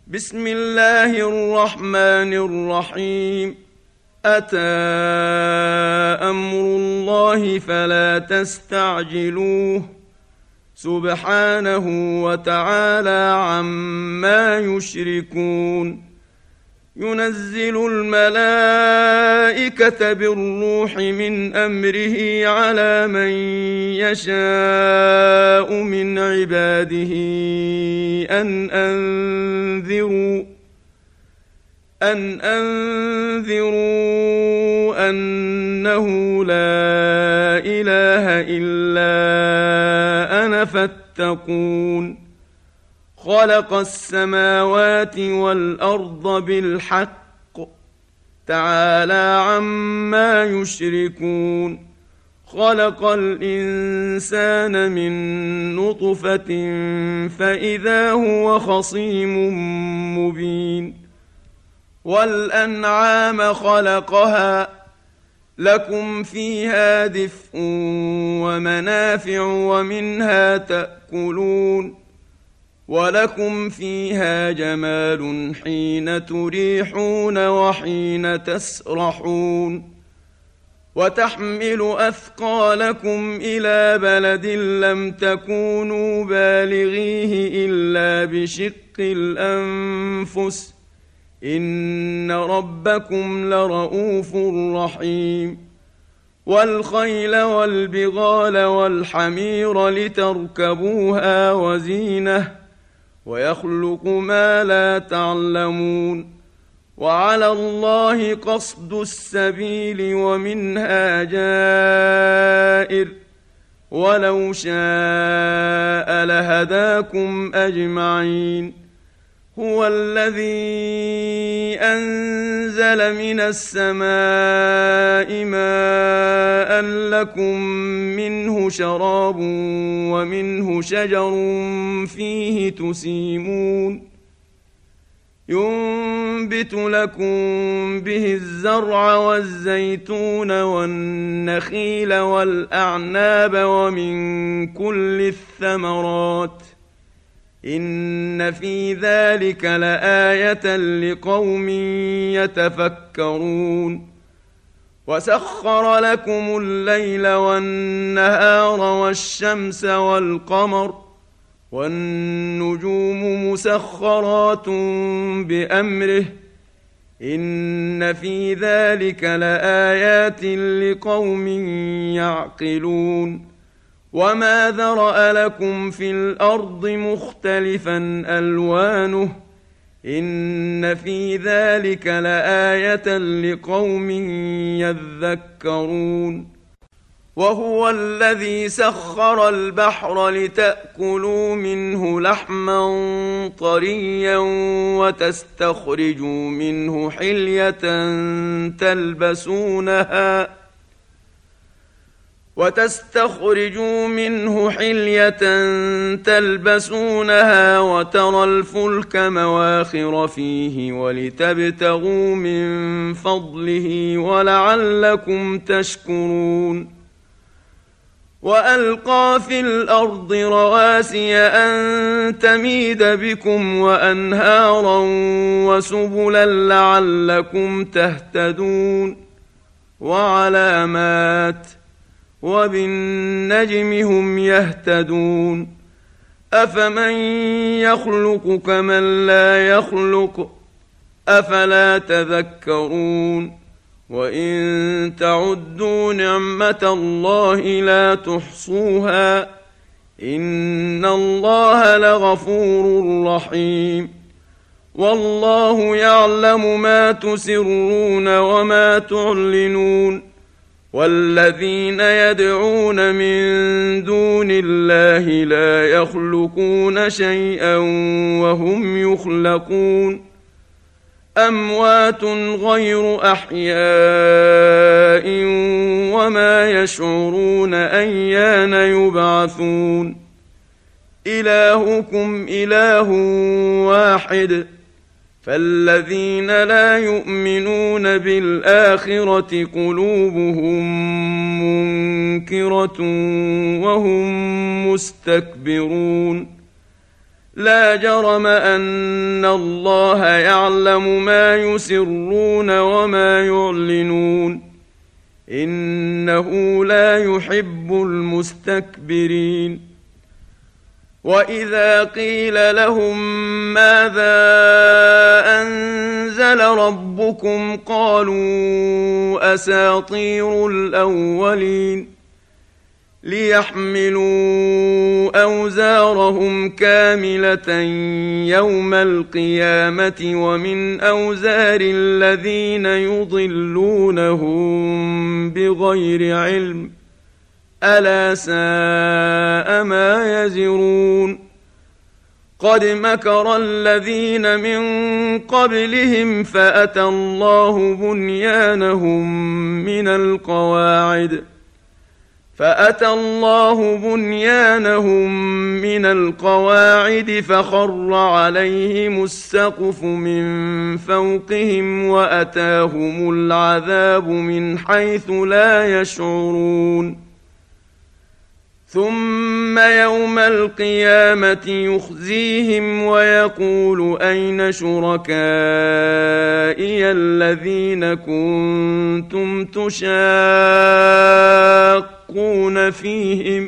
بسم الله الرحمن الرحيم. أتى أمر الله فلا تستعجلوه سبحانه وتعالى عما يشركون. ينزل الملائكة بالروح من أمره على من يشاء من عباده أن أنذروا أنه لا إله إلا أنا فاتقون. خلق السماوات والأرض بالحق تعالى عما يشركون. خلق الإنسان من نطفة فإذا هو خصيم مبين. والأنعام خلقها لكم فيها دفء ومنافع ومنها تأكلون. ولكم فيها جمال حين تريحون وحين تسرحون. وتحمل أثقالكم إلى بلد لم تكونوا بالغيه إلا بشق الأنفس إن ربكم لرؤوف رحيم. والخيل والبغال والحمير لتركبوها وزينة ويخلق ما لا تعلمون. وعلى الله قصد السبيل ومنها جائر ولو شاء لهداكم أجمعين. هو الذي أنزل من السماء ماء لكم منه شراب ومنه شجر فيه تسيمون. ينبت لكم به الزرع والزيتون والنخيل والأعناب ومن كل الثمرات إن في ذلك لآية لقوم يتفكرون. وسخر لكم الليل والنهار والشمس والقمر والنجوم مسخرات بأمره إن في ذلك لآيات لقوم يعقلون. وما ذرأ لكم في الأرض مختلفا ألوانه إن في ذلك لآية لقوم يذكرون. وهو الذي سخر البحر لتأكلوا منه لحما طريا وتستخرجوا منه حلية تلبسونها وترى الفلك مواخر فيه ولتبتغوا من فضله ولعلكم تشكرون. وألقى في الأرض رواسي أن تميد بكم وأنهارا وسبلا لعلكم تهتدون. وعلامات وبالنجم هم يهتدون. أفمن يخلق كمن لا يخلق أفلا تذكرون. وإن تعدوا نعمة الله لا تحصوها إن الله لغفور رحيم. والله يعلم ما تسرون وما تعلنون. والذين يدعون من دون الله لا يخلقون شيئا وهم يخلقون. أموات غير أحياء وما يشعرون أيان يبعثون. إلهكم إله واحد فالذين لا يؤمنون بالآخرة قلوبهم منكرة وهم مستكبرون. لا جرم أن الله يعلم ما يسرون وما يعلنون إنه لا يحب المستكبرين وإذا قيل لهم ماذا أنزل ربكم قالوا أساطير الأولين ليحملوا أوزارهم كاملة يوم القيامة ومن أوزار الذين يضلونهم بغير علم ألا ساء ما يزرون قد مكر الذين من قبلهم فأتى الله بنيانهم من القواعد فخر عليهم السقف من فوقهم وأتاهم العذاب من حيث لا يشعرون ثم يوم القيامة يخزيهم ويقول أين شركائي الذين كنتم تشاقون فيهم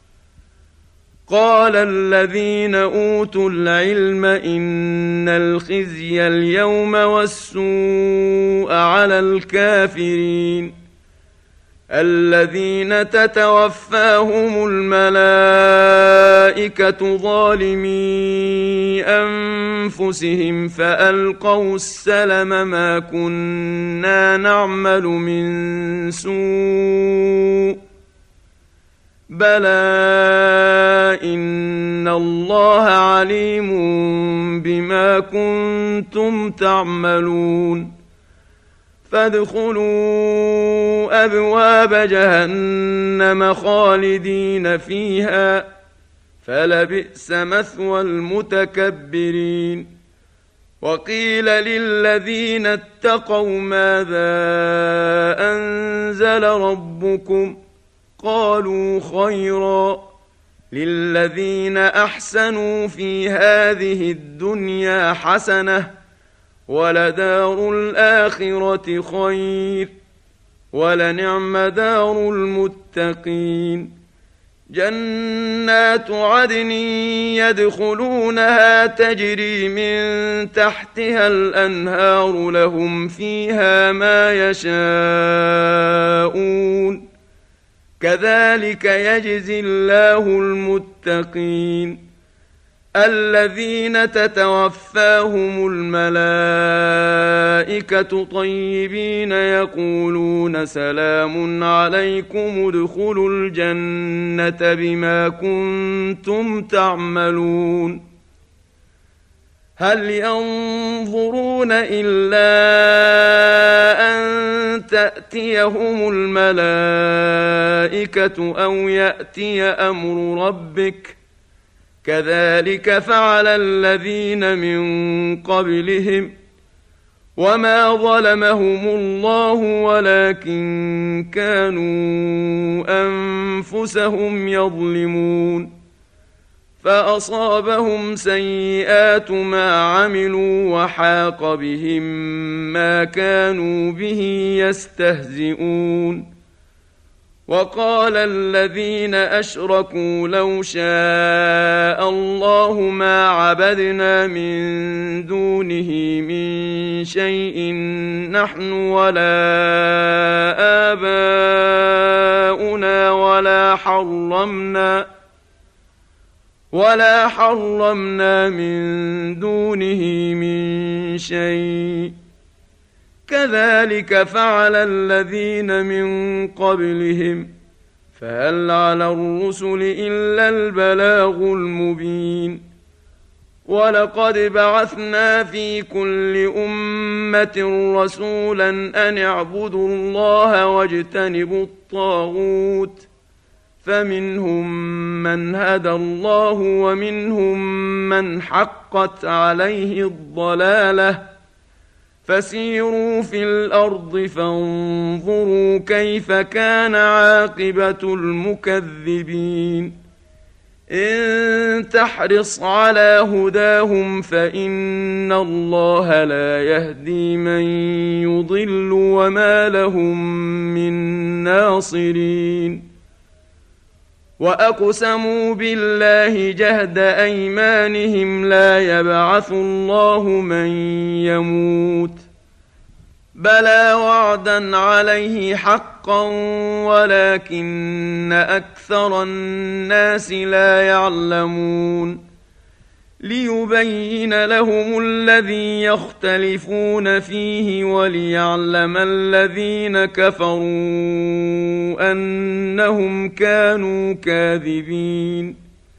قال الذين أوتوا العلم إن الخزي اليوم والسوء على الكافرين الذين تتوفاهم الملائكة ظالمي أنفسهم فألقوا السلم ما كنا نعمل من سوء بلى إن الله عليم بما كنتم تعملون فادخلوا أبواب جهنم خالدين فيها فلبئس مثوى المتكبرين وقيل للذين اتقوا ماذا أنزل ربكم قالوا خيرا للذين أحسنوا في هذه الدنيا حسنة ولدار الآخرة خير ولنعم دار المتقين جنات عدن يدخلونها تجري من تحتها الأنهار لهم فيها ما يشاءون كذلك يجزي الله المتقين الذين تتوفاهم الملائكة طيبين يقولون سلام عليكم ادخلوا الجنة بما كنتم تعملون هل ينظرون إلا أن تأتيهم الملائكة أو يأتي أمر ربك كذلك فعل الذين من قبلهم وما ظلمهم الله ولكن كانوا أنفسهم يظلمون فأصابهم سيئات ما عملوا وحاق بهم ما كانوا به يستهزئون وقال الذين أشركوا لو شاء الله ما عبدنا من دونه من شيء نحن ولا آباؤنا ولا حرمنا من دونه من شيء كذلك فعل الذين من قبلهم فهل على الرسل إلا البلاغ المبين ولقد بعثنا في كل أمة رسولا أن اعبدوا الله واجتنبوا الطاغوت فمنهم من هدى الله ومنهم من حقت عليه الضلالة فسيروا في الأرض فانظروا كيف كان عاقبة المكذبين إن تحرص على هداهم فإن الله لا يهدي من يضل وما لهم من ناصرين. وأقسموا بالله جهد أيمانهم لا يبعث الله من يموت بلى وعدا عليه حقا ولكن أكثر الناس لا يعلمون. ليبين لهم الذي يختلفون فيه وليعلم الذين كفروا أنهم كانوا كاذبين.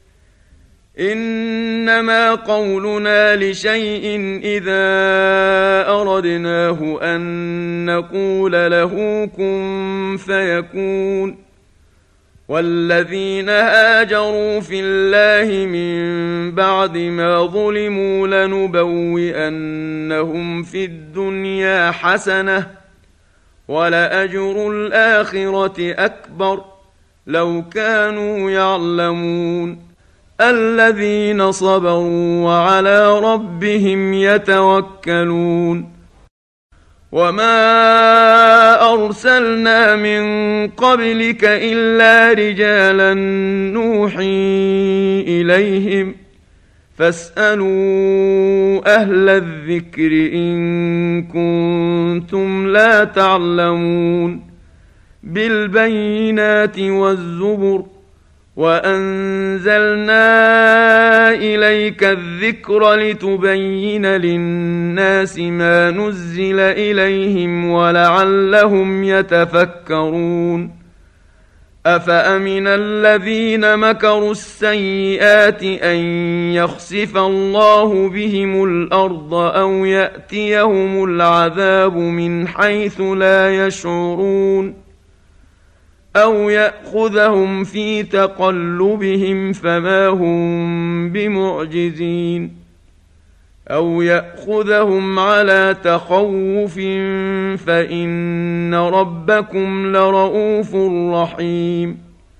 إنما قولنا لشيء إذا أردناه أن نقول له كن فيكون. والذين هاجروا في الله من بعد ما ظلموا لنبوئنهم في الدنيا حسنة ولأجر الآخرة أكبر لو كانوا يعلمون. الذين صبروا وعلى ربهم يتوكلون. وما أرسلنا من قبلك إلا رجالا نوحي إليهم فاسألوا أهل الذكر إن كنتم لا تعلمون. بالبينات والزبر وأنزلنا إليك الذكر لتبين للناس ما نزل إليهم ولعلهم يتفكرون. أفأمن الذين مكروا السيئات أن يخسف الله بهم الأرض أو يأتيهم العذاب من حيث لا يشعرون أو يأخذهم في تقلبهم فما هم بمعجزين أو يأخذهم على تخوف فإن ربكم لرؤوف رحيم.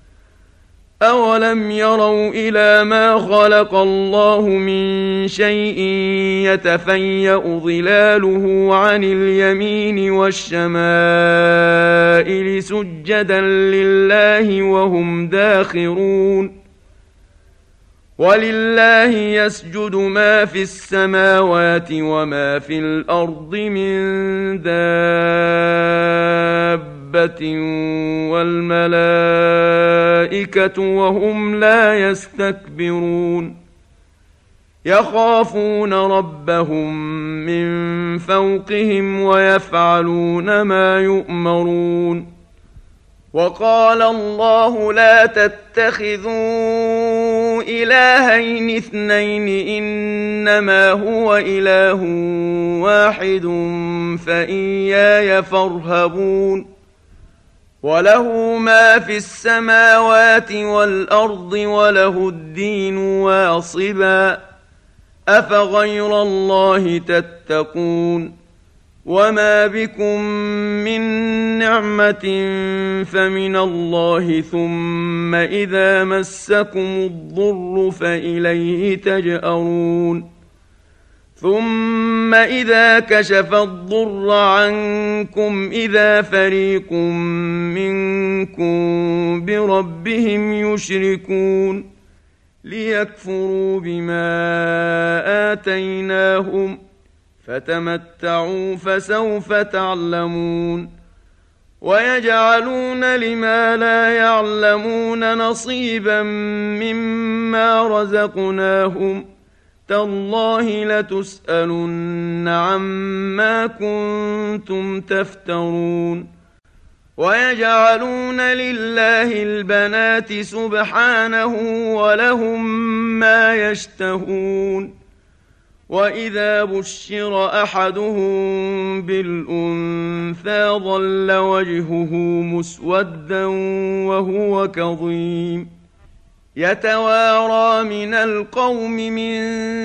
أولم يروا إلى ما خلق الله من شيء يتفيأ ظلاله عن اليمين والشمائل سجدا لله وهم داخرون. ولله يسجد ما في السماوات وما في الأرض من دابة والملائكة وهم لا يستكبرون. يخافون ربهم من فوقهم ويفعلون ما يؤمرون. وقال الله لا تتخذوا إلهين اثنين إنما هو إله واحد فإياي فارهبون. وله ما في السماوات والأرض وله الدين واصبا أفغير الله تتقون. وما بكم من نعمة فمن الله ثم إذا مسكم الضر فإليه تجأرون. ثم إذا كشف الضر عنكم إذا فريق منكم بربهم يشركون. ليكفروا بما آتيناهم فتمتعوا فسوف تعلمون. ويجعلون لما لا يعلمون نصيبا مما رزقناهم تالله لتسألن عما كنتم تفترون. ويجعلون لله البنات سبحانه ولهم ما يشتهون. وإذا بشر أحدهم بالأنثى ظل وجهه مسودا وهو كظيم يتوارى من القوم من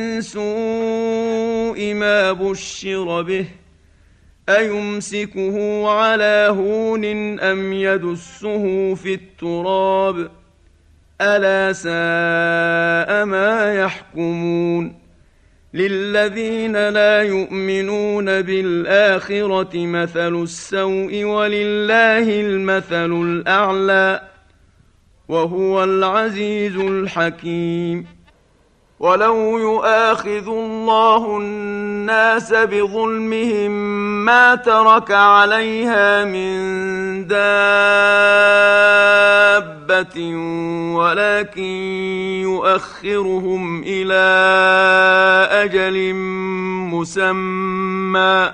سوء ما بشر به أيمسكه على هون أم يدسه في التراب ألا ساء ما يحكمون للذين لا يؤمنون بالآخرة مثل السوء ولله المثل الأعلى وهو العزيز الحكيم ولو يؤاخذ الله الناس بظلمهم ما ترك عليها من دابة ولكن يؤخرهم إلى أجل مسمى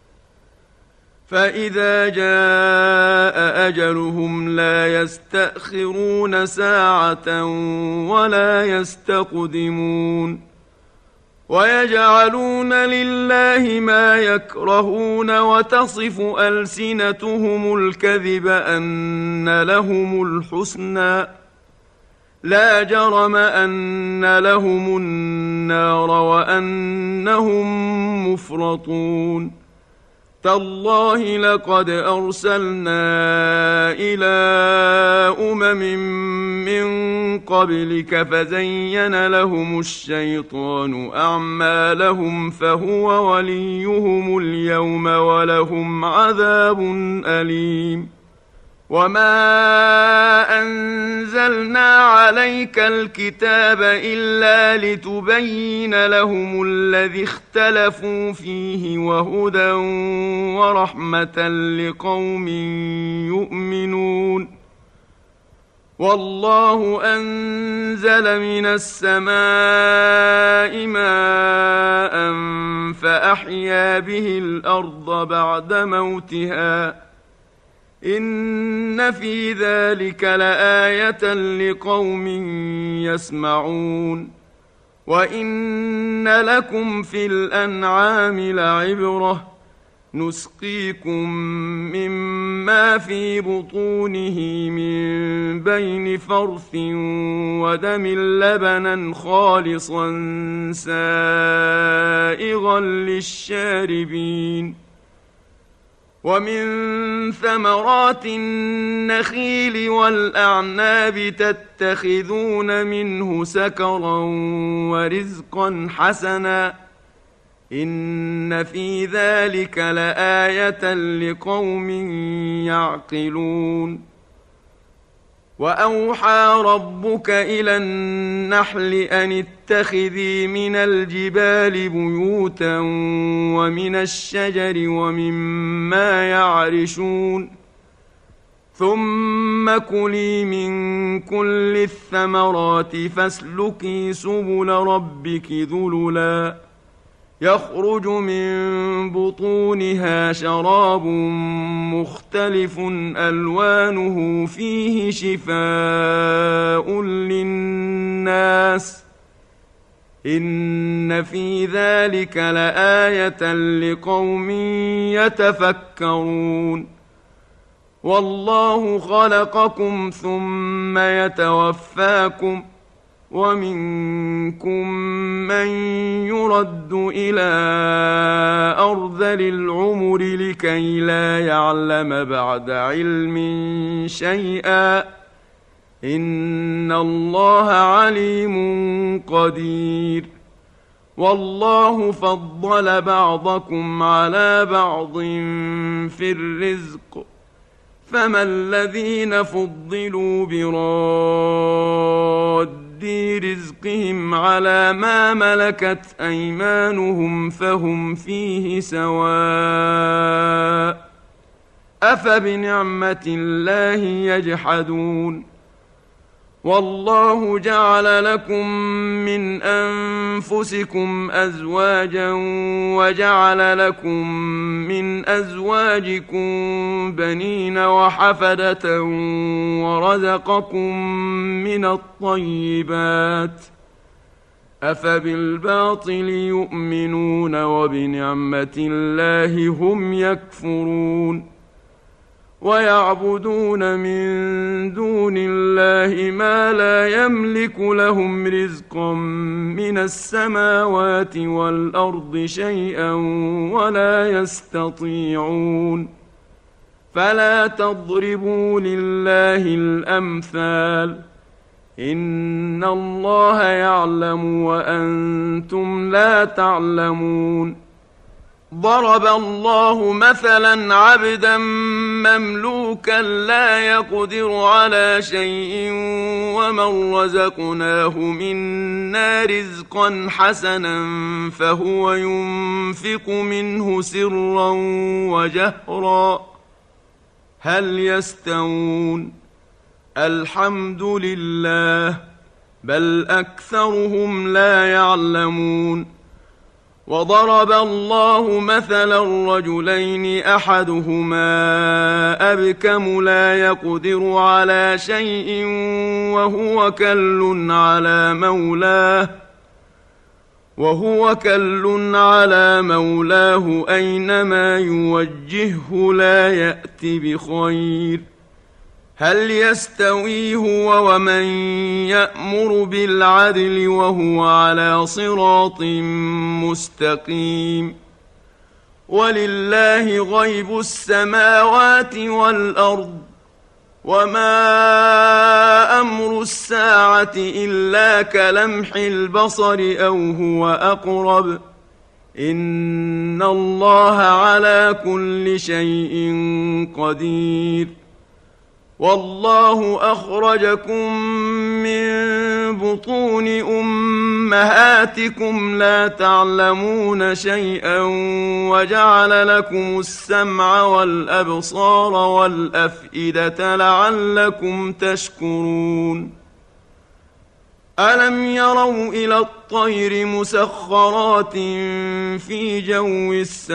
فإذا جاء أجلهم لا يستأخرون ساعة ولا يستقدمون ويجعلون لله ما يكرهون وتصف ألسنتهم الكذب أن لهم الحسنى لا جرم أن لهم النار وأنهم مفرطون تالله لقد أرسلنا إلى من قبلك فزين لهم الشيطان أعمالهم فهو وليهم اليوم ولهم عذاب أليم وما أنزلنا عليك الكتاب إلا لتبين لهم الذي اختلفوا فيه وهدى ورحمة لقوم يؤمنون والله أنزل من السماء ماء فأحيا به الأرض بعد موتها إن في ذلك لآية لقوم يسمعون وإن لكم في الأنعام لعبرة نسقيكم مما في بطونه من بين فرث ودم لبنا خالصا سائغا للشاربين ومن ثمرات النخيل والأعناب تتخذون منه سكرا ورزقا حسنا إن في ذلك لآية لقوم يعقلون وأوحى ربك إلى النحل أن اتخذي من الجبال بيوتا ومن الشجر ومما يعرشون ثم كلي من كل الثمرات فاسلكي سبل ربك ذللا يخرج من بطونها شراب مختلف ألوانه فيه شفاء للناس إن في ذلك لآية لقوم يتفكرون والله خلقكم ثم يتوفاكم ومنكم من يرد إلى أرذل العمر لكي لا يعلم بعد علم شيئا إن الله عليم قدير والله فضل بعضكم على بعض في الرزق فما الذين فضلوا براد رزقهم على ما ملكت أيمانهم فهم فيه سواء أفبنعمة الله يجحدون والله جعل لكم من أنفسكم أزواجا وجعل لكم من أزواجكم بنين وحفدة ورزقكم من الطيبات أفبالباطل يؤمنون وبنعمة الله هم يكفرون ويعبدون من دون الله ما لا يملك لهم رزقا من السماوات والأرض شيئا ولا يستطيعون فلا تضربوا لله الأمثال إن الله يعلم وأنتم لا تعلمون. ضرب الله مثلا عبدا مملوكا لا يقدر على شيء ومن رزقناه منا رزقا حسنا فهو ينفق منه سرا وجهرا هل يستوون؟ الحمد لله بل أكثرهم لا يعلمون. وضرب الله مثلا رجلين أحدهما أبكم لا يقدر على شيء وهو كل على مولاه أينما يوجهه لا يأت بخير. هل يستوي هو ومن يأمر بالعدل وهو على صراط مستقيم؟ ولله غيب السماوات والأرض وما أمر الساعة إلا كلمح البصر أو هو أقرب إن الله على كل شيء قدير. والله أخرجكم من بطون أمهاتكم لا تعلمون شيئا وجعل لكم السمع والأبصار والأفئدة لعلكم تشكرون. ألم يروا إلى الطير مسخرات في جو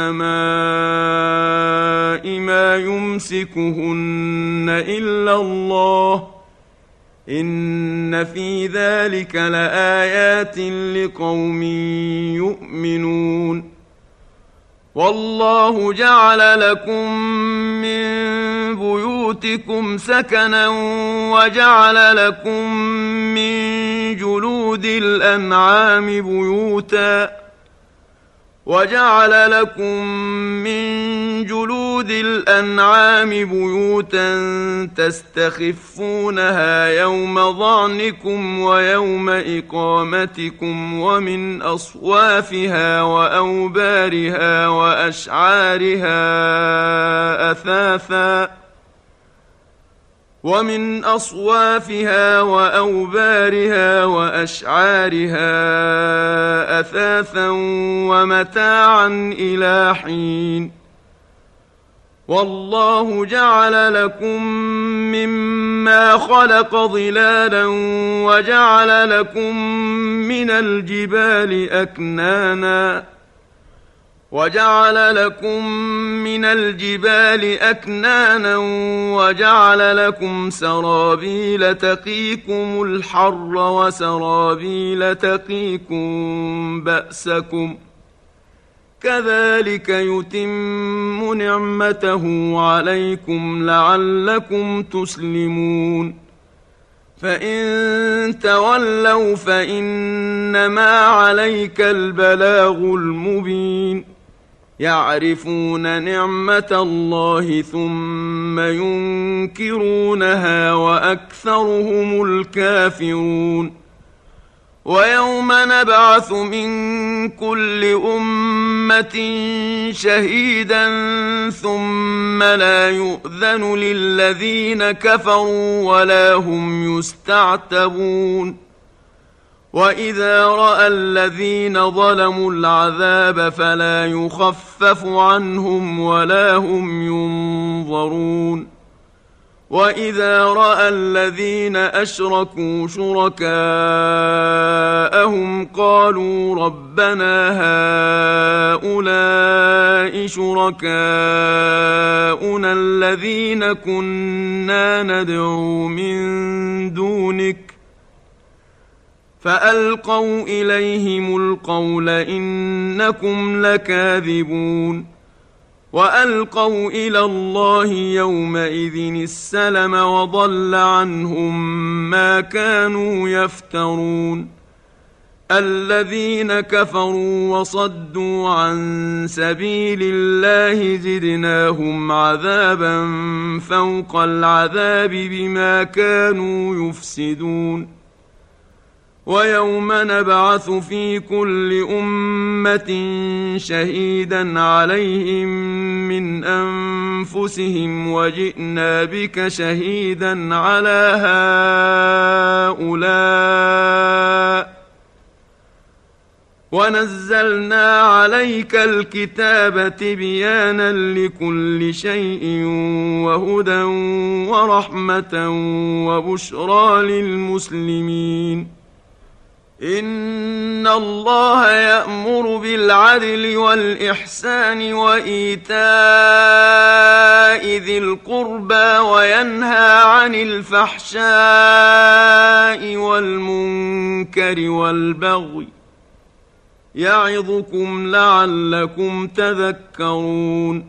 السماء ما يمسكهن إلا الله إن في ذلك لآيات لقوم يؤمنون. والله جعل لكم من بيوتكم سكنا وجعل لكم من جلود الأنعام بيوتا تستخفونها يوم ظعنكم ويوم إقامتكم ومن أصوافها وأوبارها وأشعارها أثاثا ومتاعا إلى حين. والله جعل لكم مما خلق ظلالا وجعل لكم من الجبال أكنانا وجعل لكم سرابيل تقيكم الحر وسرابيل تقيكم بأسكم كذلك يتم نعمته عليكم لعلكم تسلمون. فإن تولوا فإنما عليك البلاغ المبين. يعرفون نعمة الله ثم ينكرونها وأكثرهم الكافرون. ويوم نبعث من كل أمة شهيدا ثم لا يؤذن للذين كفروا ولا هم يستعتبون. وإذا رأى الذين ظلموا العذاب فلا يخفف عنهم ولا هم ينظرون. وإذا رأى الذين أشركوا شركاءهم قالوا ربنا هؤلاء شركاؤنا الذين كنا ندعو من دونك فألقوا إليهم القول إنكم لكاذبون. وألقوا إلى الله يومئذ السلم وضل عنهم ما كانوا يفترون. الذين كفروا وصدوا عن سبيل الله زدناهم عذابا فوق العذاب بما كانوا يفسدون. ويوم نبعث في كل أمة شهيدا عليهم من أنفسهم وجئنا بك شهيدا على هؤلاء ونزلنا عليك الكتاب تبيانا لكل شيء وهدى ورحمة وبشرى للمسلمين. إن الله يأمر بالعدل والإحسان وإيتاء ذي القربى وينهى عن الفحشاء والمنكر والبغي يعظكم لعلكم تذكرون.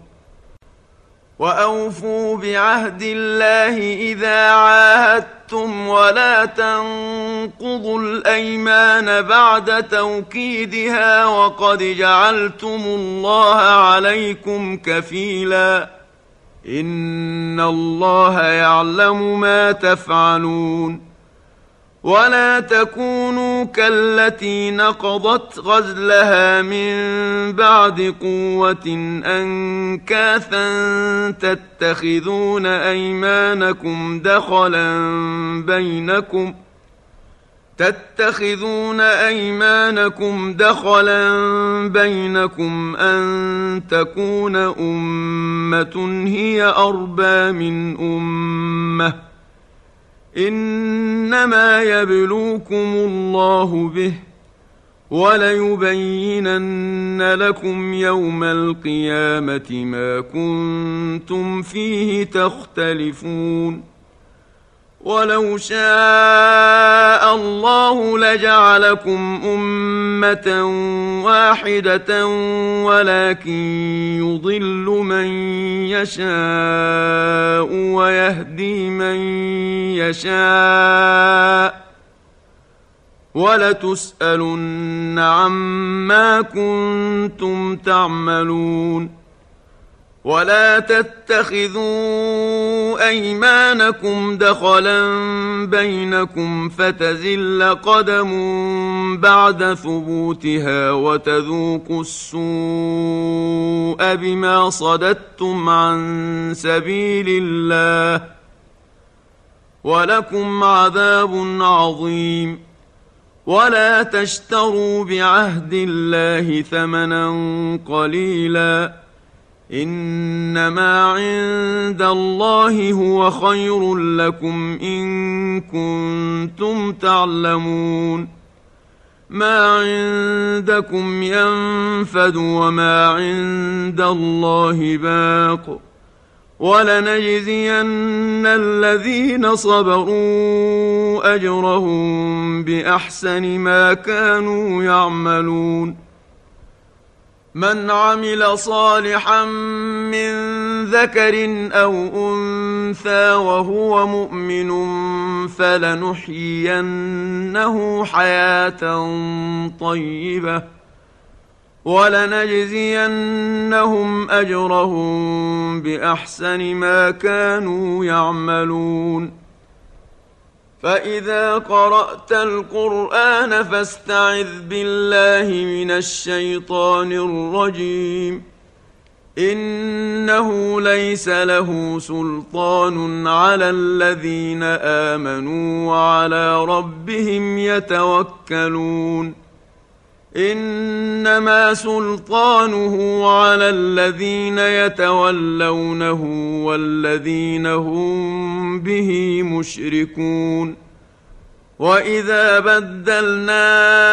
وأوفوا بعهد الله إذا عاهدتم ولا تنقضوا الأيمان بعد توكيدها وقد جعلتم الله عليكم كفيلا إن الله يعلم ما تفعلون. ولا تكونوا كالتي نقضت غزلها من بعد قوة أنكاثا تتخذون أيمانكم دخلا بينكم أن تكون أمة هي أربى من أمة إنما يبلوكم الله به وليبينن لكم يوم القيامة ما كنتم فيه تختلفون. ولو شاء الله لجعلكم أمة واحدة ولكن يضل من يشاء ويهدي من يشاء ولتسألن عما كنتم تعملون. ولا تتخذوا أيمانكم دخلا بينكم فتزل قدم بعد ثبوتها وتذوقوا السوء بما صددتم عن سبيل الله ولكم عذاب عظيم. ولا تشتروا بعهد الله ثمنا قليلا إنما عند الله هو خير لكم إن كنتم تعلمون. ما عندكم ينفد وما عند الله باق ولنجزين الذين صبروا أجرهم بأحسن ما كانوا يعملون. من عمل صالحا من ذكر أو أنثى وهو مؤمن فلنحيينه حياة طيبة ولنجزينهم أجرهم بأحسن ما كانوا يعملون. فإذا قرأت القرآن فاستعذ بالله من الشيطان الرجيم إنه ليس له سلطان على الذين آمنوا وعلى ربهم يتوكلون. إنما سلطانه على الذين يتولونه والذين هم به مشركون. وإذا بدلنا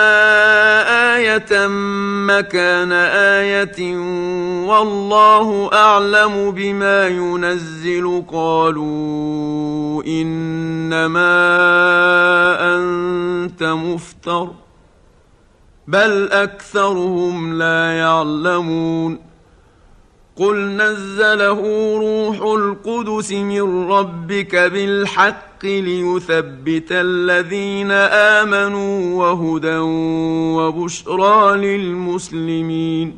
آية مكان آية والله أعلم بما ينزل قالوا إنما أنت مفتر بل أكثرهم لا يعلمون. قل نزله روح القدس من ربك بالحق ليثبت الذين آمنوا وهدى وبشرى للمسلمين.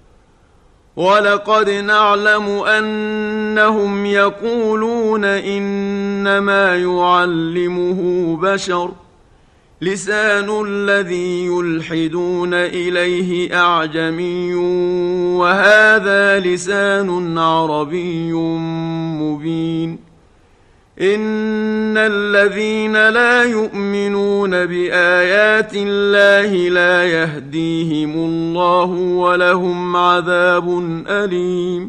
ولقد نعلم أنهم يقولون إنما يعلمه بشر لسان الذي يلحدون إليه أعجمي وهذا لسان عربي مبين. إن الذين لا يؤمنون بآيات الله لا يهديهم الله ولهم عذاب أليم.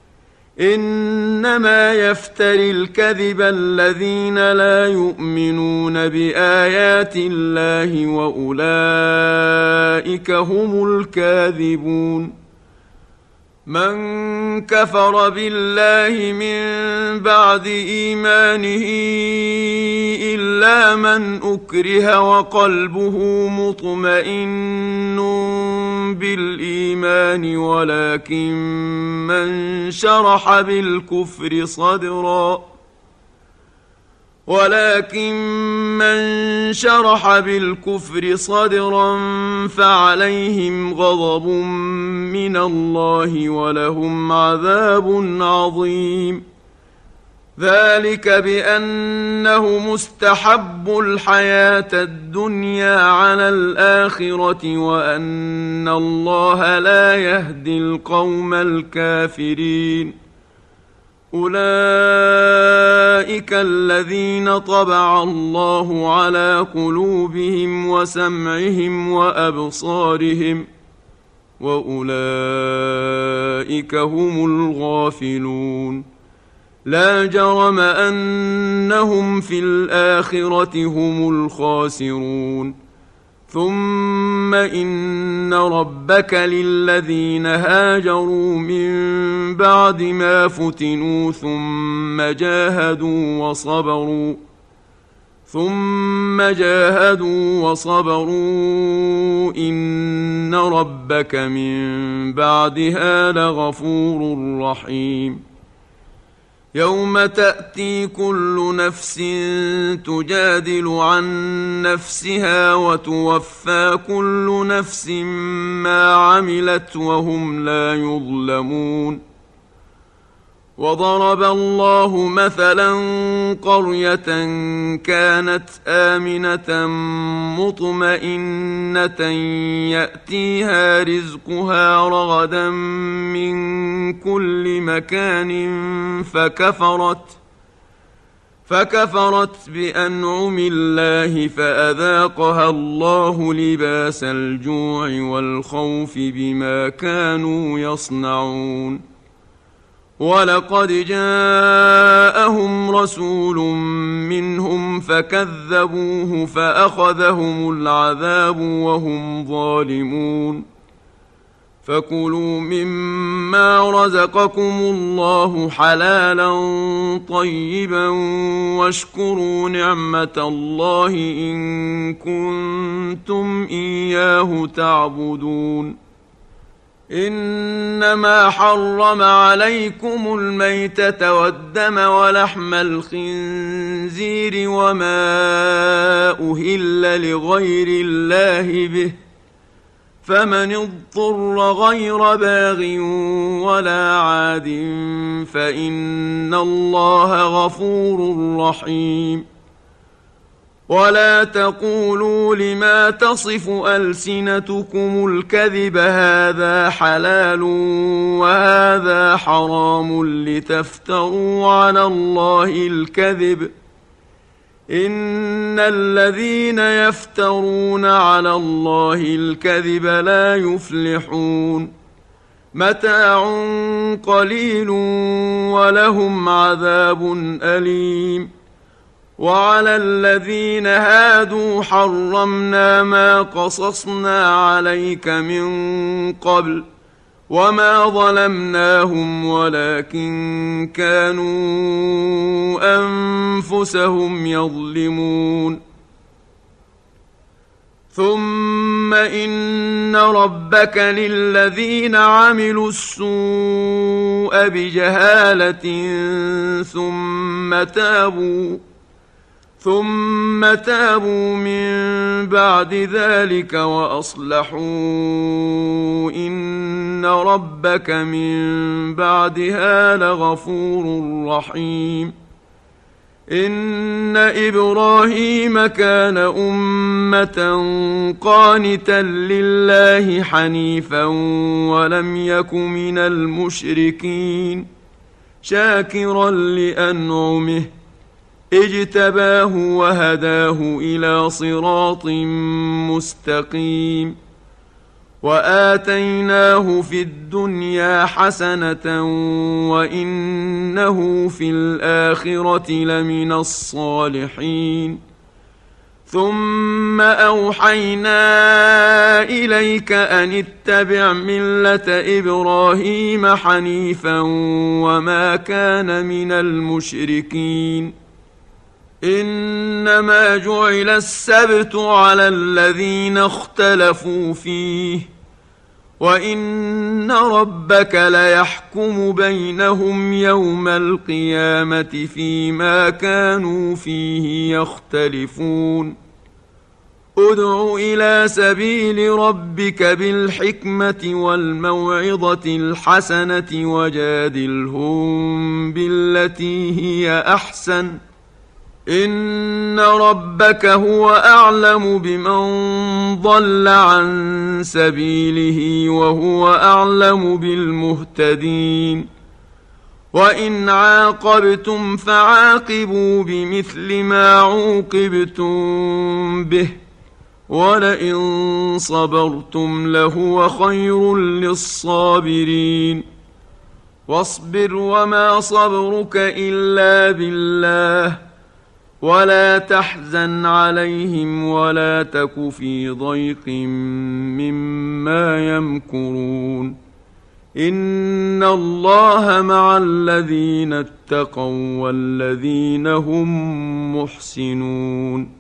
إنما يفتري الكذب الذين لا يؤمنون بآيات الله وأولئك هم الكاذبون. من كفر بالله من بعد إيمانه إلا من أكره وقلبه مطمئن بالإيمان ولكن من شرح بالكفر صدرا فعليهم غضب من الله ولهم عذاب عظيم. ذلك بأنه مستحب الحياة الدنيا على الآخرة وأن الله لا يهدي القوم الكافرين. أولئك الذين طبع الله على قلوبهم وسمعهم وأبصارهم وأولئك هم الغافلون. لا جرم أنهم في الآخرة هم الخاسرون. ثم إن ربك للذين هاجروا من بعد ما فتنوا ثم جاهدوا وصبروا إن ربك من بعدها لغفور رحيم. يوم تأتي كل نفس تجادل عن نفسها وتوفى كل نفس ما عملت وهم لا يظلمون. وضرب الله مثلا قرية كانت آمنة مطمئنة يأتيها رزقها رغدا من كل مكان فكفرت بأنعم الله فأذاقها الله لباس الجوع والخوف بما كانوا يصنعون. ولقد جاءهم رسول منهم فكذبوه فأخذهم العذاب وهم ظالمون. فكلوا مما رزقكم الله حلالا طيبا واشكروا نعمة الله إن كنتم إياه تعبدون. إنما حرم عليكم الميتة والدم ولحم الخنزير وما أهل لغير الله به فمن اضطر غير باغ ولا عاد فإن الله غفور رحيم. ولا تقولوا لما تصف ألسنتكم الكذب هذا حلال وهذا حرام لتفتروا على الله الكذب إن الذين يفترون على الله الكذب لا يفلحون. متاع قليل ولهم عذاب أليم. وعلى الذين هادوا حرمنا ما قصصنا عليك من قبل وما ظلمناهم ولكن كانوا أنفسهم يظلمون. ثم إن ربك للذين عملوا السوء بجهالة ثم تابوا من بعد ذلك وأصلحوا إن ربك من بعدها لغفور رحيم. إن إبراهيم كان أمة قانتا لله حنيفا ولم يك من المشركين شاكرا لأنعمه اجتباه وهداه إلى صراط مستقيم وآتيناه في الدنيا حسنة وإنه في الآخرة لمن الصالحين ثم أوحينا إليك أن اتبع ملة إبراهيم حنيفا وما كان من المشركين إنما جعل السبت على الذين اختلفوا فيه وإن ربك ليحكم بينهم يوم القيامة فيما كانوا فيه يختلفون ادع إلى سبيل ربك بالحكمة والموعظة الحسنة وجادلهم بالتي هي أحسن إن ربك هو أعلم بمن ضل عن سبيله وهو أعلم بالمهتدين وإن عاقبتم فعاقبوا بمثل ما عوقبتم به ولئن صبرتم لهو خير للصابرين واصبر وما صبرك إلا بالله ولا تحزن عليهم ولا تك في ضيق مما يمكرون إن الله مع الذين اتقوا والذين هم محسنون